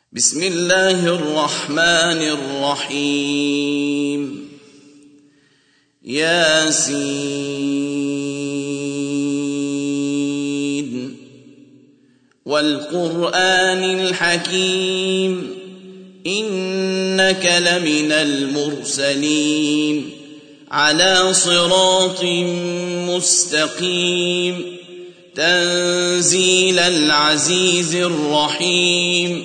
بسم الله الرحمن الرحيم ياسين والقرآن الحكيم إنك لمن المرسلين على صراط مستقيم تنزيل العزيز الرحيم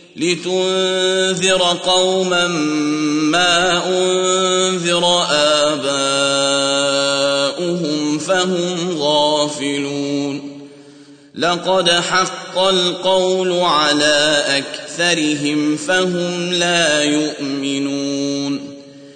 لتنذر قوما ما أنذر آباؤهم فهم غافلون لقد حق القول على أكثرهم فهم لا يؤمنون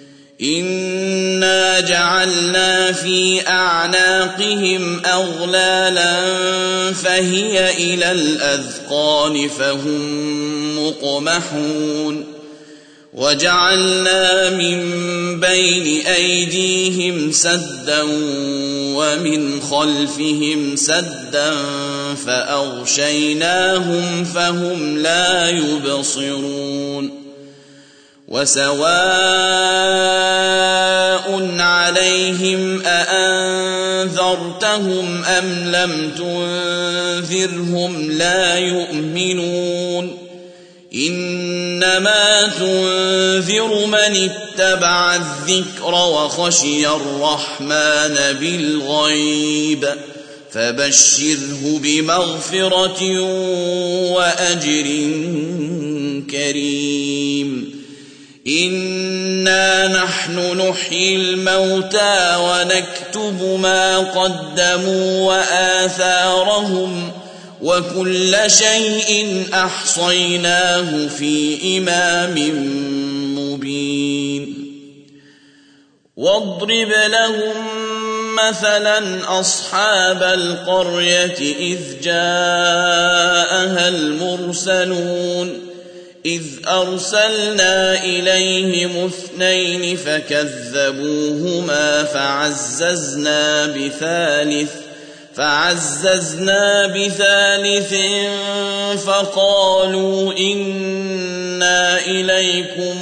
إنا جعلنا في أعناقهم أغلالا فهي إلى الأذقان فهم مقمحون وجعلنا من بين أيديهم سدا ومن خلفهم سدا فأغشيناهم فهم لا يبصرون وسواء عليهم أأنذرتهم أم لم تنذرهم لا يؤمنون إنما تنذر من اتبع الذكر وخشي الرحمن بالغيب فبشره بمغفرة وأجر كريم إنا نحن نحيي الموتى ونكتب ما قدموا وآثارهم وكل شيء أحصيناه في إمام مبين واضرب لهم مثلا أصحاب القرية إذ جاءها المرسلون إذ أرسلنا إليهم اثنين فكذبوهما فعززنا بثالث فقالوا إنا إليكم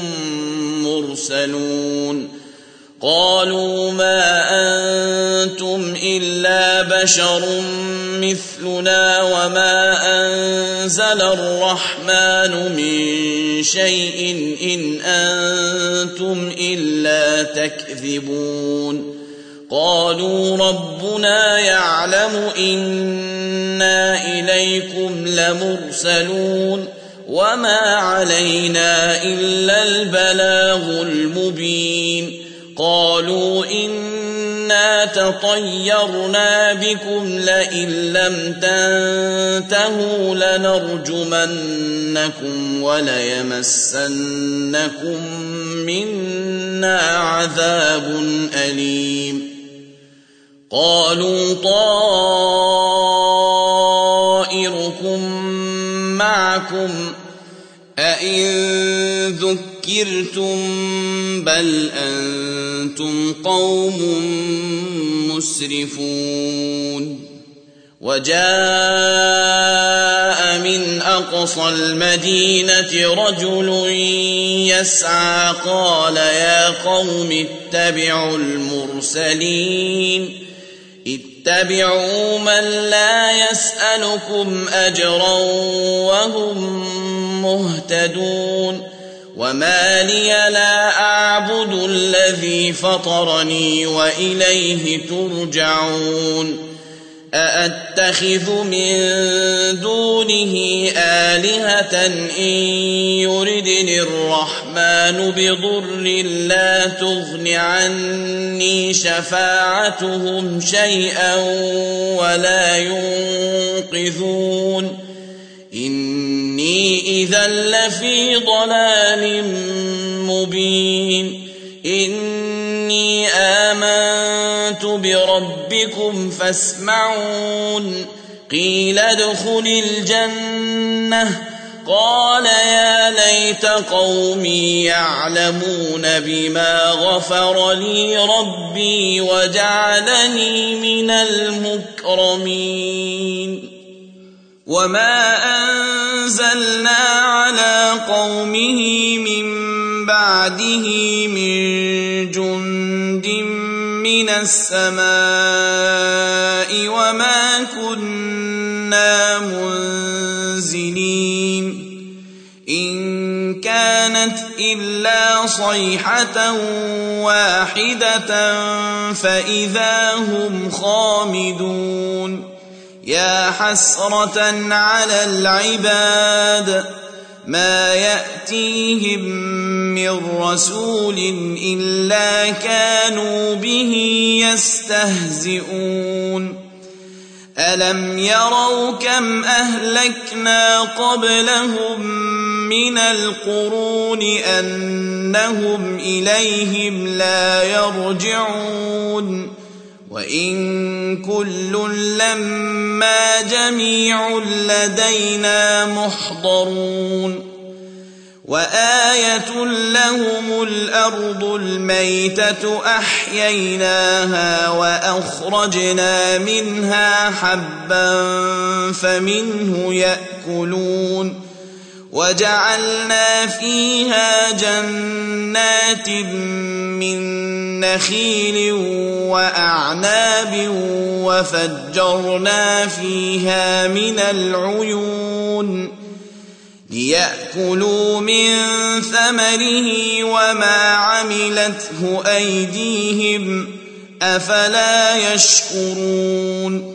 مرسلون قالوا ما أنتم إلا بشر مثلنا وما أنزل الرحمن من شيء إن أنتم إلا تكذبون قالوا ربنا يعلم إنا إليكم لمرسلون وما علينا إلا البلاغ المبين قالوا إنا تطيرنا بكم لئن لم تنتهوا لنرجمنكم وليمسنكم منا عذاب أليم قالوا طائركم معكم أئن ذكرتم بل أنتم قوم مسرفون وجاء من أقصى المدينة رجل يسعى قال يا قوم اتبعوا المرسلين اتبعوا من لا يسألكم أجرا وهم مهتدون وما لي لا أعبد الذي فطرني وإليه ترجعون أأتخذ من دونه آلهة إن يردني الرحمن بضر لا تغن عني شفاعتهم شيئا ولا ينقذون إني إذا لفي ضلال مبين إني آمنت بربكم فاسمعون قيل ادخل الجنة قال يا ليت قومي يعلمون بما غفر لي ربي وجعلني من المكرمين وما أنزلنا على قومه من بعده من جند من السماء وما كنا منزلين إن كانت إلا صيحة واحدة فإذا هم خامدون يا حسرة على العباد ما يأتيهم من رسول إلا كانوا به يستهزئون ألم يروا كم أهلكنا قبلهم من القرون أنهم إليهم لا يرجعون وإن كل لما جميع لدينا محضرون وآية لهم الأرض الميتة أحييناها وأخرجنا منها حبا فمنه يأكلون وجعلنا فيها جنات من نخيل وأعناب وفجرنا فيها من العيون ليأكلوا من ثمره وما عملته أيديهم أفلا يشكرون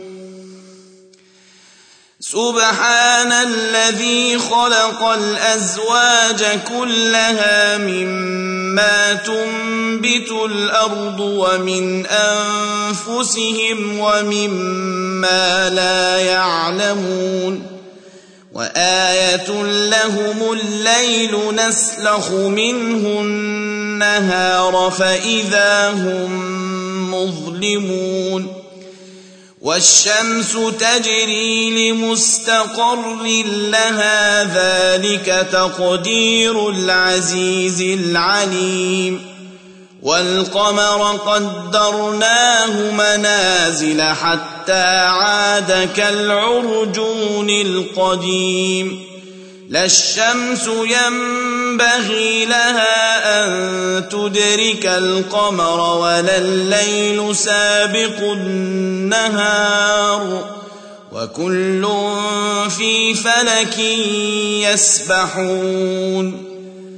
سبحان الذي خلق الأزواج كلها مما تنبت الأرض ومن أنفسهم ومما لا يعلمون وآية لهم الليل نسلخ منه النهار فإذا هم مظلمون والشمس تجري لمستقر لها ذلك تقدير العزيز العليم والقمر قدرناه منازل حتى عاد كالعرجون القديم لا الشمس ينبغي لها أن تدرك القمر ولا الليل سابق النهار وكل في فلك يسبحون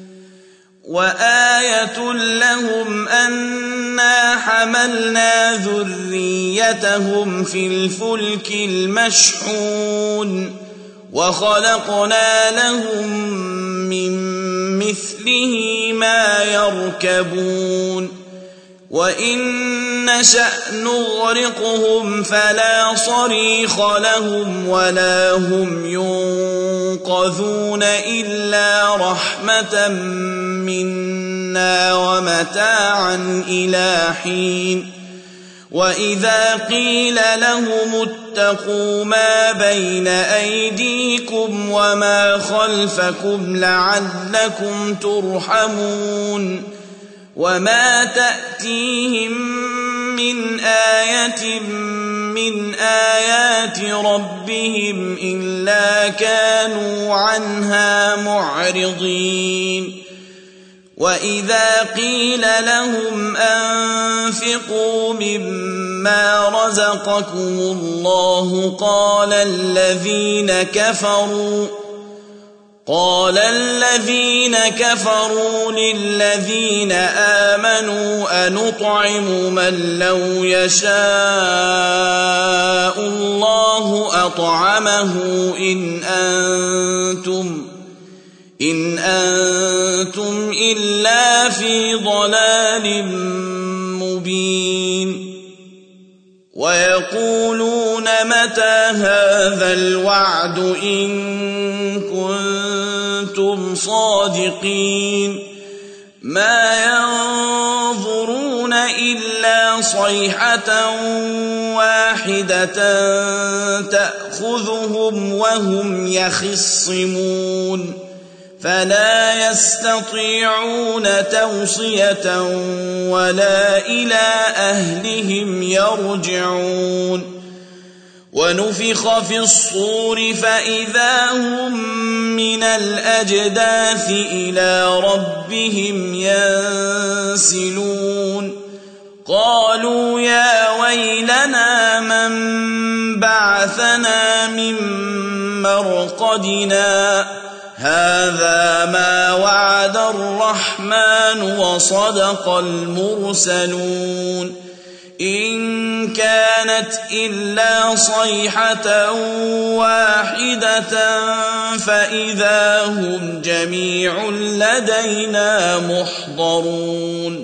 وآية لهم أنا حملنا ذريتهم في الفلك المشحون وخلقنا لهم من مثله ما يركبون وإن نشأ نغرقهم فلا صريخ لهم ولا هم ينقذون إلا رحمة منا ومتاعا إلى حين وإذا قيل لهم اتقوا ما بين أيديكم وما خلفكم لعلكم ترحمون وما تأتيهم من آية من آيات ربهم إلا كانوا عنها معرضين وإذا قيل لهم أنفقوا مما رزقكم الله قال الذين كفروا للذين آمنوا أنطعم من لو يشاء الله أطعمه إن أنتم إلا في ضلال مبين ويقولون متى هذا الوعد إن كنتم صادقين ما ينظرون إلا صيحة واحدة تأخذهم وهم يخصمون فلا يستطيعون توصية ولا إلى أهلهم يرجعون ونفخ في الصور فإذا هم من الأجداث إلى ربهم ينسلون قالوا يا ويلنا من بعثنا من مرقدنا هذا ما وعد الرحمن وصدق المرسلون إن كانت إلا صيحة واحدة فإذا هم جميع لدينا محضرون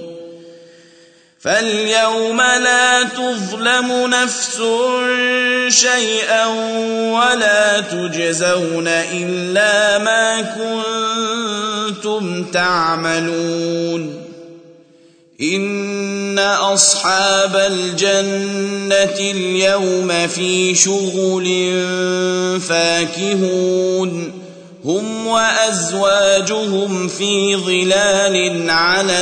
فاليوم لا تظلم نفس شيئا ولا تجزون إلا ما كنتم تعملون إن أصحاب الجنة اليوم في شغل فاكهون هم وأزواجهم في ظلال على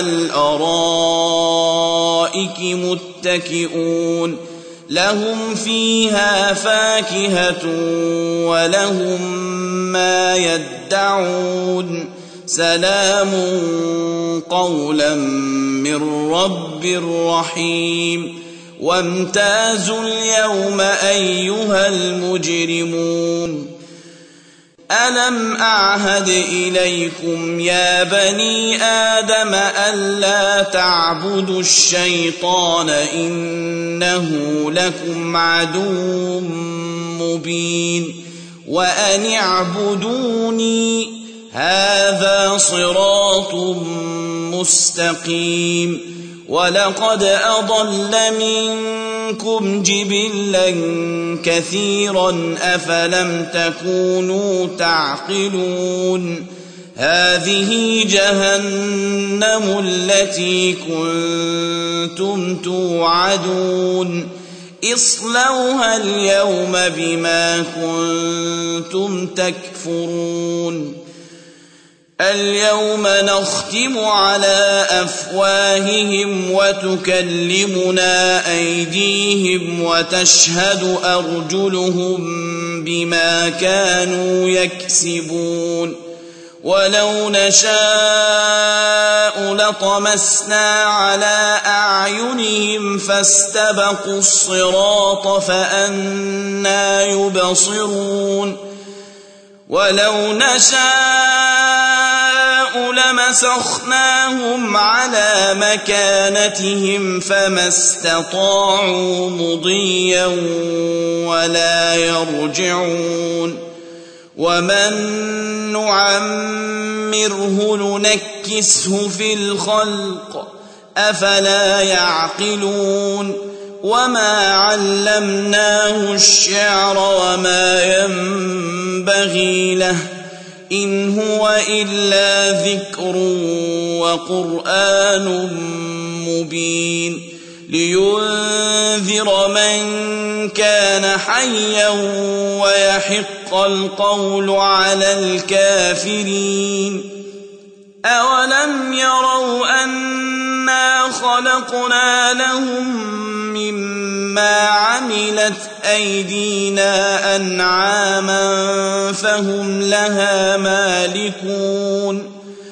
الأرائك متكئون لهم فيها فاكهة ولهم ما يدعون سلام قولا من رب رحيم وامتازوا اليوم أيها المجرمون ألم أعهد إليكم يا بني آدم ألا تعبدوا الشيطان إنه لكم عدو مبين وأن اعبدوني هذا صراط مستقيم ولقد أضل منكم جبلا كثيرا أفلم تكونوا تعقلون هذه جهنم التي كنتم توعدون اصلوها اليوم بما كنتم تكفرون اليوم نختم على أفواههم وتكلمنا أيديهم وتشهد أرجلهم بما كانوا يكسبون ولو نشاء لطمسنا على أعينهم فاستبقوا الصراط فأنى يبصرون ولو نشاء لمسخناهم على مكانتهم فما استطاعوا مضيا ولا يرجعون ومن نعمره ننكسه في الخلق أفلا يعقلون وما علمناه الشعر وما ينبغي له إن هو إلا ذكر وقرآن مبين لينذر من كان حيا ويحق القول على الكافرين أولم يروا أنا خلقنا لهم مما عملت أيدينا أنعاما فهم لها مالكون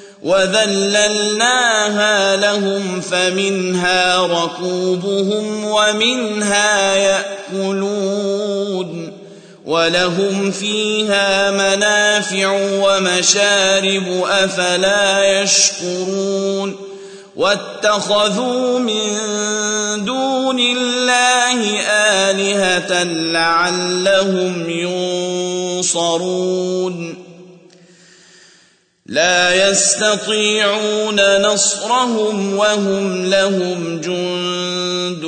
وذللناها لهم فمنها ركوبهم ومنها يأكلون ولهم فيها منافع ومشارب أفلا يشكرون واتخذوا من دون الله آلهة لعلهم ينصرون لا يستطيعون نصرهم وهم لهم جند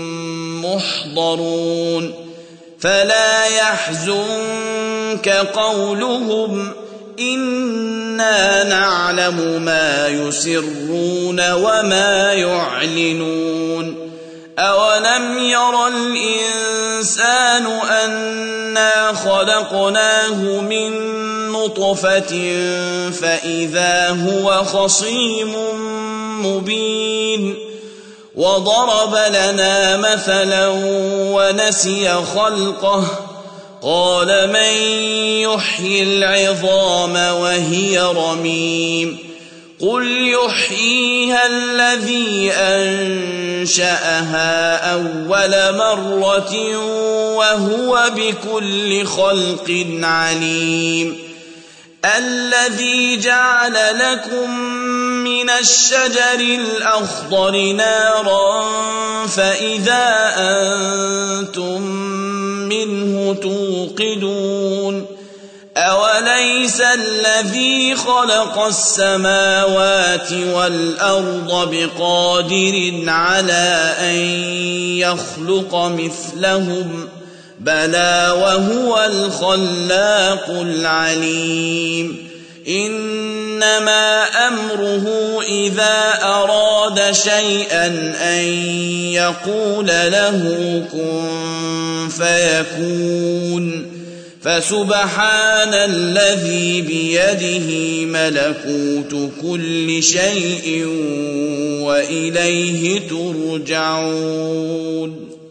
محضرون فلا يحزنك قولهم إنا نعلم ما يسرون وما يعلنون أولم ير الإنسان أنا خلقناه من نطفة فإذا هو خصيم مبين وضرب لنا مثلا ونسي خلقه قال من يحيي العظام وهي رميم قل يحييها الذي أنشأها أول مرة وهو بكل خلق عليم الذي جعل لكم من الشجر الأخضر نارا فإذا أنتم منه توقدون أوليس الذي خلق السماوات والأرض بقادر على أن يخلق مثلهم بلى وهو الخلاق العليم إنما أمره إذا أراد شيئا أن يقول له كن فيكون فسبحان الذي بيده ملكوت كل شيء وإليه ترجعون